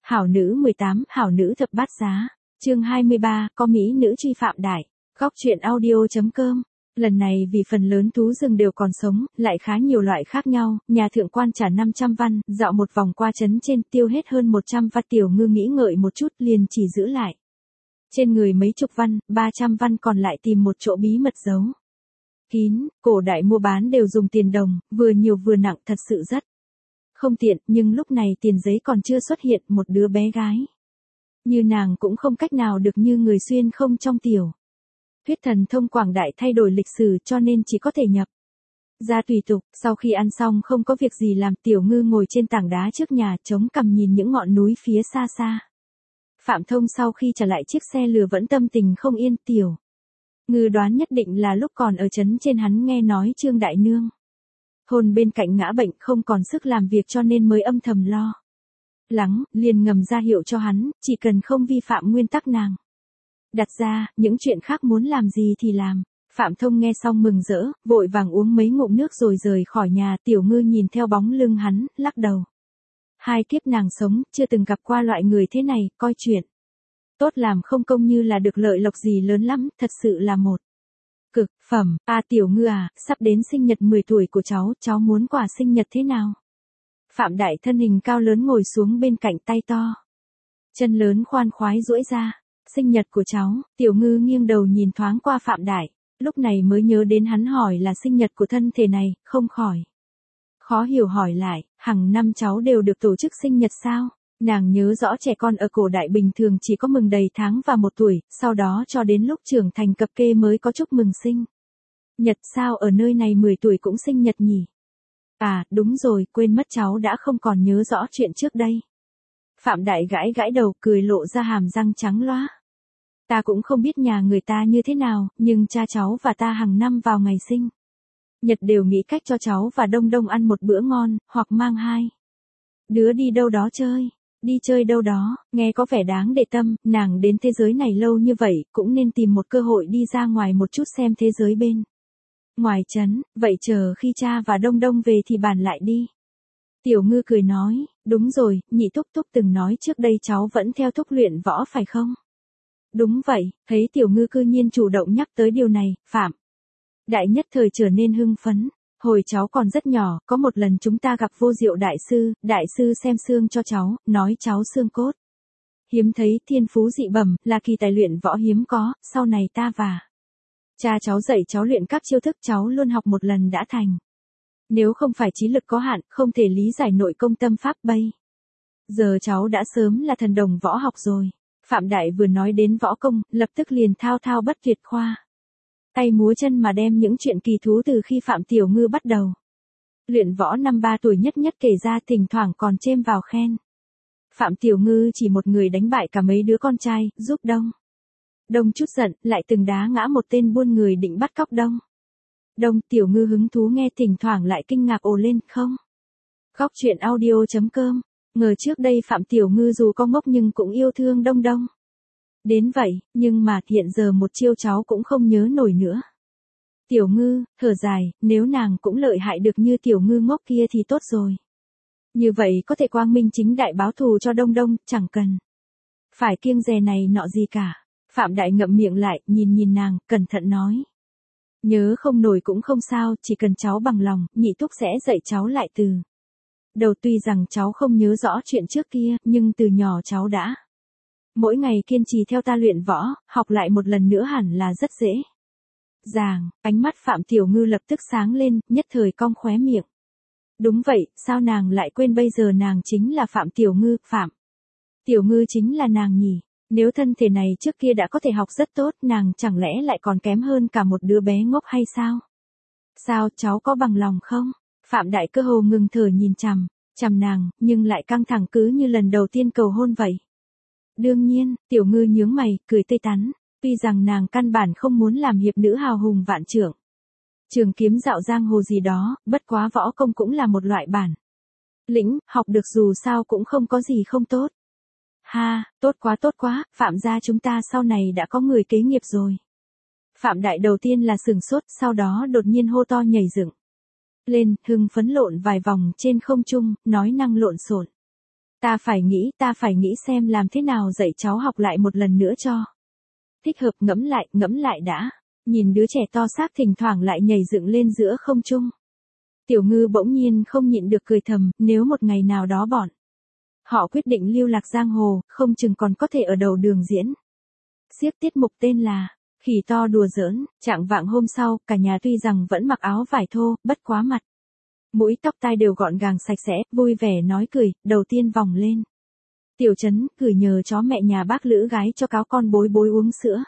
Hảo nữ 18, hảo nữ thập bát giá. Chương 23, có mỹ nữ truy Phạm Đại. Góc truyện audio.com. Lần này vì phần lớn thú rừng đều còn sống, lại khá nhiều loại khác nhau, nhà thượng quan trả 500 văn, dạo một vòng qua trấn trên, tiêu hết hơn 100 văn. Tiểu Ngư nghĩ ngợi một chút liền chỉ giữ lại trên người mấy chục văn, 300 văn còn lại tìm một chỗ bí mật giấu kín. Cổ đại mua bán đều dùng tiền đồng, vừa nhiều vừa nặng, thật sự rất không tiện, nhưng lúc này tiền giấy còn chưa xuất hiện, một đứa bé gái như nàng cũng không cách nào được như người xuyên không trong tiểu thuyết thần thông quảng đại thay đổi lịch sử, cho nên chỉ có thể nhập ra tùy tục. Sau khi ăn xong không có việc gì làm, Tiểu Ngư ngồi trên tảng đá trước nhà, chống cằm nhìn những ngọn núi phía xa xa. Phạm Thông sau khi trả lại chiếc xe lừa vẫn tâm tình không yên. Tiểu Ngư đoán nhất định là lúc còn ở trấn trên hắn nghe nói Trương Đại Nương hôn bên cạnh ngã bệnh, không còn sức làm việc, cho nên mới âm thầm lo lắng, liền ngầm ra hiệu cho hắn, chỉ cần không vi phạm nguyên tắc nàng đặt ra, những chuyện khác muốn làm gì thì làm. Phạm Thông nghe xong mừng rỡ, vội vàng uống mấy ngụm nước rồi rời khỏi nhà. Tiểu Ngư nhìn theo bóng lưng hắn, lắc đầu. Hai kiếp nàng sống, chưa từng gặp qua loại người thế này, coi chuyện tốt làm không công như là được lợi lộc gì lớn lắm, thật sự là một cực phẩm. Tiểu Ngư à, sắp đến sinh nhật 10 tuổi của cháu muốn quà sinh nhật thế nào? Phạm Đại thân hình cao lớn ngồi xuống bên cạnh, tay to chân lớn khoan khoái duỗi ra. Sinh nhật của cháu. Tiểu Ngư nghiêng đầu nhìn thoáng qua Phạm Đại, lúc này mới nhớ đến hắn hỏi là sinh nhật của thân thể này, không khỏi khó hiểu hỏi lại, hàng năm cháu đều được tổ chức sinh nhật sao? Nàng nhớ rõ trẻ con ở cổ đại bình thường chỉ có mừng đầy tháng và 1 tuổi, sau đó cho đến lúc trưởng thành cập kê mới có chúc mừng sinh nhật. Sao ở nơi này 10 tuổi cũng sinh nhật nhỉ? Đúng rồi, quên mất, cháu đã không còn nhớ rõ chuyện trước đây. Phạm Đại gãi gãi đầu, cười lộ ra hàm răng trắng loá. Ta cũng không biết nhà người ta như thế nào, nhưng cha cháu và ta hàng năm vào ngày sinh nhật đều nghĩ cách cho cháu và Đông Đông ăn một bữa ngon, hoặc mang hai đứa đi đâu đó chơi. Đi chơi đâu đó, nghe có vẻ đáng để tâm, nàng đến thế giới này lâu như vậy, cũng nên tìm một cơ hội đi ra ngoài một chút xem thế giới bên ngoài trấn. Vậy chờ khi cha và Đông Đông về thì bàn lại đi. Tiểu Ngư cười nói, đúng rồi, nhị thúc thúc từng nói trước đây cháu vẫn theo thúc luyện võ phải không? Đúng vậy. Thấy Tiểu Ngư cư nhiên chủ động nhắc tới điều này, Phạm Đại nhất thời trở nên hưng phấn. Hồi cháu còn rất nhỏ, có một lần chúng ta gặp Vô Diệu đại sư xem xương cho cháu, nói cháu xương cốt hiếm thấy, thiên phú dị bẩm, là kỳ tài luyện võ hiếm có. Sau này ta và cha cháu dạy cháu luyện các chiêu thức, cháu luôn học một lần đã thành. Nếu không phải trí lực có hạn, không thể lý giải nội công tâm pháp, bây giờ cháu đã sớm là thần đồng võ học rồi. Phạm Đại vừa nói đến võ công, lập tức liền thao thao bất tuyệt, khoa tay múa chân mà đem những chuyện kỳ thú từ khi Phạm Tiểu Ngư bắt đầu luyện võ năm 3 tuổi nhất kể ra, thỉnh thoảng còn chêm vào khen Phạm Tiểu Ngư chỉ một người đánh bại cả mấy đứa con trai, giúp Đông chút giận, lại từng đá ngã một tên buôn người định bắt cóc Đông. Tiểu Ngư hứng thú nghe, thỉnh thoảng lại kinh ngạc ồ lên. Không. Góc truyện audio.com. Ngờ trước đây Phạm Tiểu Ngư dù có ngốc nhưng cũng yêu thương Đông đến vậy, nhưng mà hiện giờ một chiêu cháu cũng không nhớ nổi nữa. Tiểu Ngư thở dài, nếu nàng cũng lợi hại được như Tiểu Ngư ngốc kia thì tốt rồi. Như vậy có thể quang minh chính đại báo thù cho Đông, chẳng cần phải kiêng dè này nọ gì cả. Phạm Đại ngậm miệng lại, nhìn nàng, cẩn thận nói. Nhớ không nổi cũng không sao, chỉ cần cháu bằng lòng, nhị thúc sẽ dạy cháu lại từ đầu. Tuy rằng cháu không nhớ rõ chuyện trước kia, nhưng từ nhỏ cháu đã mỗi ngày kiên trì theo ta luyện võ, học lại một lần nữa hẳn là rất dễ dàng. Ánh mắt Phạm Tiểu Ngư lập tức sáng lên, nhất thời cong khóe miệng. Đúng vậy, sao nàng lại quên, bây giờ nàng chính là Phạm Tiểu Ngư. Phạm Tiểu Ngư chính là nàng nhỉ? Nếu thân thể này trước kia đã có thể học rất tốt, nàng chẳng lẽ lại còn kém hơn cả một đứa bé ngốc hay sao? Sao, cháu có bằng lòng không? Phạm Đại cơ hồ ngừng thở nhìn chằm nàng, nhưng lại căng thẳng cứ như lần đầu tiên cầu hôn vậy. Đương nhiên. Tiểu Ngư nhướng mày, cười tươi tắn. Tuy rằng nàng căn bản không muốn làm hiệp nữ hào hùng vạn trưởng, trường kiếm dạo giang hồ gì đó, bất quá võ công cũng là một loại bản lĩnh, học được dù sao cũng không có gì không tốt. Tốt quá, Phạm gia chúng ta sau này đã có người kế nghiệp rồi. Phạm Đại đầu tiên là sửng sốt, sau đó đột nhiên hô to nhảy dựng lên, hưng phấn lộn vài vòng trên không trung, nói năng lộn xộn. Ta phải nghĩ xem làm thế nào dạy cháu học lại một lần nữa cho. Thích hợp, ngẫm lại đã. Nhìn đứa trẻ to xác thỉnh thoảng lại nhảy dựng lên giữa không trung. Tiểu Ngư bỗng nhiên không nhịn được cười thầm, nếu một ngày nào đó họ quyết định lưu lạc giang hồ, không chừng còn có thể ở đầu đường diễn. Xiếc tiết mục tên là Khỉ to đùa giỡn. Trạng vạng hôm sau, cả nhà tuy rằng vẫn mặc áo vải thô, bất quá mặt mũi tóc tai đều gọn gàng sạch sẽ, vui vẻ nói cười, đầu tiên vòng lên. Tiểu Trấn gửi nhờ chó mẹ nhà bác lữ gái cho cáo con bối bối uống sữa.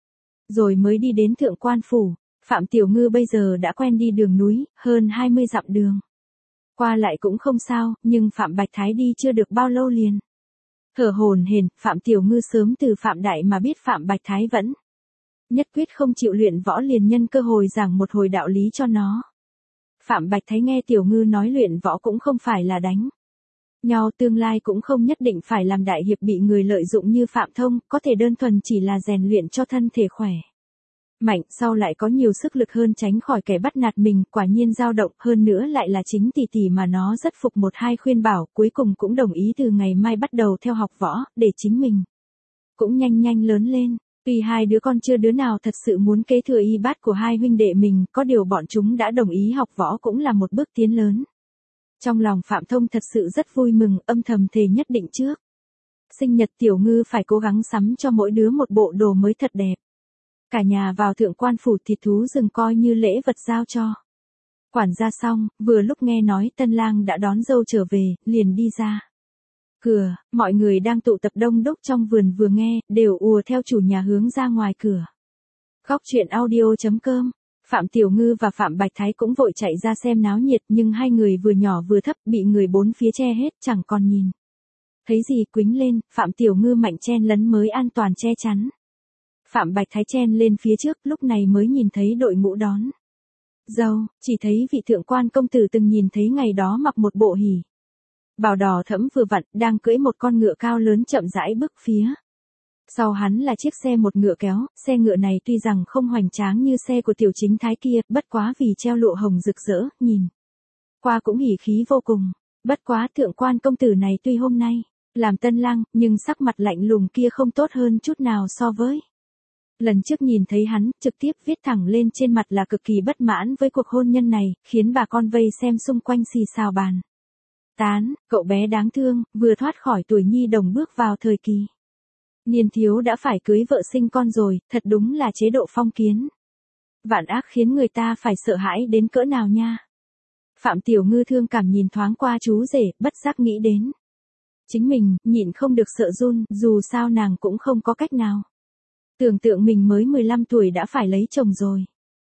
Rồi mới đi đến Thượng Quan Phủ. Phạm Tiểu Ngư bây giờ đã quen đi đường núi, hơn 20 dặm đường. Qua lại cũng không sao, nhưng Phạm Bạch Thái đi chưa được bao lâu liền. Thở hổn hển, Phạm Tiểu Ngư sớm từ Phạm Đại mà biết Phạm Bạch Thái vẫn nhất quyết không chịu luyện võ, liền nhân cơ hội giảng một hồi đạo lý cho nó. Phạm Bạch Thái nghe Tiểu Ngư nói luyện võ cũng không phải là đánh nhau, tương lai cũng không nhất định phải làm đại hiệp bị người lợi dụng như Phạm Thông, có thể đơn thuần chỉ là rèn luyện cho thân thể khỏe mạnh, sau lại có nhiều sức lực hơn, tránh khỏi kẻ bắt nạt mình, quả nhiên dao động, hơn nữa lại là chính tỷ tỷ mà nó rất phục, một hai khuyên bảo, cuối cùng cũng đồng ý từ ngày mai bắt đầu theo học võ, để chính mình cũng nhanh nhanh lớn lên. Tuy hai đứa con chưa đứa nào thật sự muốn kế thừa y bát của hai huynh đệ mình, có điều bọn chúng đã đồng ý học võ cũng là một bước tiến lớn. Trong lòng Phạm Thông thật sự rất vui mừng, âm thầm thề nhất định trước sinh nhật Tiểu Ngư phải cố gắng sắm cho mỗi đứa một bộ đồ mới thật đẹp. Cả nhà vào Thượng Quan Phủ, thịt thú rừng coi như lễ vật giao cho quản gia xong, vừa lúc nghe nói tân lang đã đón dâu trở về, liền đi ra cửa. Mọi người đang tụ tập đông đúc trong vườn vừa nghe, đều ùa theo chủ nhà hướng ra ngoài cửa. Góc truyện audio.com. Phạm Tiểu Ngư và Phạm Bạch Thái cũng vội chạy ra xem náo nhiệt, nhưng hai người vừa nhỏ vừa thấp, bị người bốn phía che hết, chẳng còn nhìn thấy gì, quýnh lên. Phạm Tiểu Ngư mạnh chen lấn mới an toàn che chắn. Phạm Bạch Thái chen lên phía trước, lúc này mới nhìn thấy đội ngũ đón dâu, chỉ thấy vị thượng quan công tử từng nhìn thấy ngày đó mặc một bộ hỉ bào đỏ thẫm vừa vặn, đang cưỡi một con ngựa cao lớn chậm rãi bước phía sau hắn là chiếc xe một ngựa kéo. Xe ngựa này tuy rằng không hoành tráng như xe của Tiểu Chính Thái kia, bất quá vì treo lụa hồng rực rỡ, nhìn qua cũng hỉ khí vô cùng. Bất quá thượng quan công tử này tuy hôm nay làm tân lang, nhưng sắc mặt lạnh lùng kia không tốt hơn chút nào so với lần trước nhìn thấy hắn, trực tiếp viết thẳng lên trên mặt là cực kỳ bất mãn với cuộc hôn nhân này, khiến bà con vây xem xung quanh xì xào bàn tán. Cậu bé đáng thương, vừa thoát khỏi tuổi nhi đồng bước vào thời kỳ niên thiếu đã phải cưới vợ sinh con rồi, thật đúng là chế độ phong kiến vạn ác, khiến người ta phải sợ hãi đến cỡ nào nha. Phạm Tiểu Ngư thương cảm nhìn thoáng qua chú rể, bất giác nghĩ đến chính mình, nhịn không được sợ run, dù sao nàng cũng không có cách nào. Tưởng tượng mình mới 15 tuổi đã phải lấy chồng rồi.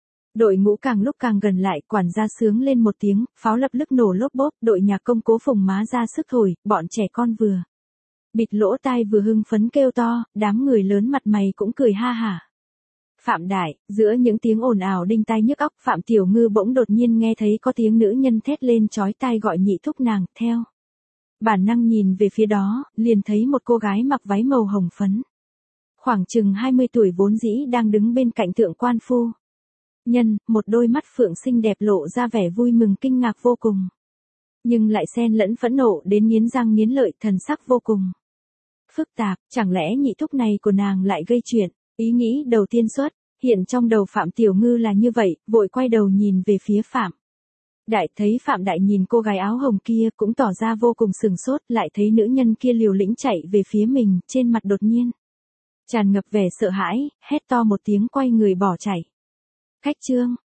Đội ngũ càng lúc càng gần lại, quản gia sướng lên một tiếng, pháo lập tức nổ lốp bốp, đội nhạc công Cố Phùng má ra sức thổi, bọn trẻ con vừa bịt lỗ tai vừa hưng phấn kêu to, đám người lớn mặt mày cũng cười ha hả. Phạm Đại, giữa những tiếng ồn ào đinh tai nhức óc, Phạm Tiểu Ngư bỗng đột nhiên nghe thấy có tiếng nữ nhân thét lên chói tai gọi nhị thúc nàng, theo bản năng nhìn về phía đó, liền thấy một cô gái mặc váy màu hồng phấn, khoảng chừng 20 tuổi vốn dĩ đang đứng bên cạnh thượng quan phu nhân, một đôi mắt phượng xinh đẹp lộ ra vẻ vui mừng kinh ngạc vô cùng, nhưng lại xen lẫn phẫn nộ đến nghiến răng nghiến lợi, thần sắc vô cùng phức tạp. Chẳng lẽ nhị thúc này của nàng lại gây chuyện? Ý nghĩ đầu tiên xuất hiện trong đầu Phạm Tiểu Ngư là như vậy, vội quay đầu nhìn về phía Phạm Đại, thấy Phạm Đại nhìn cô gái áo hồng kia cũng tỏ ra vô cùng sừng sốt, lại thấy nữ nhân kia liều lĩnh chạy về phía mình, trên mặt đột nhiên tràn ngập vẻ sợ hãi, hét to một tiếng quay người bỏ chạy. Khách trương,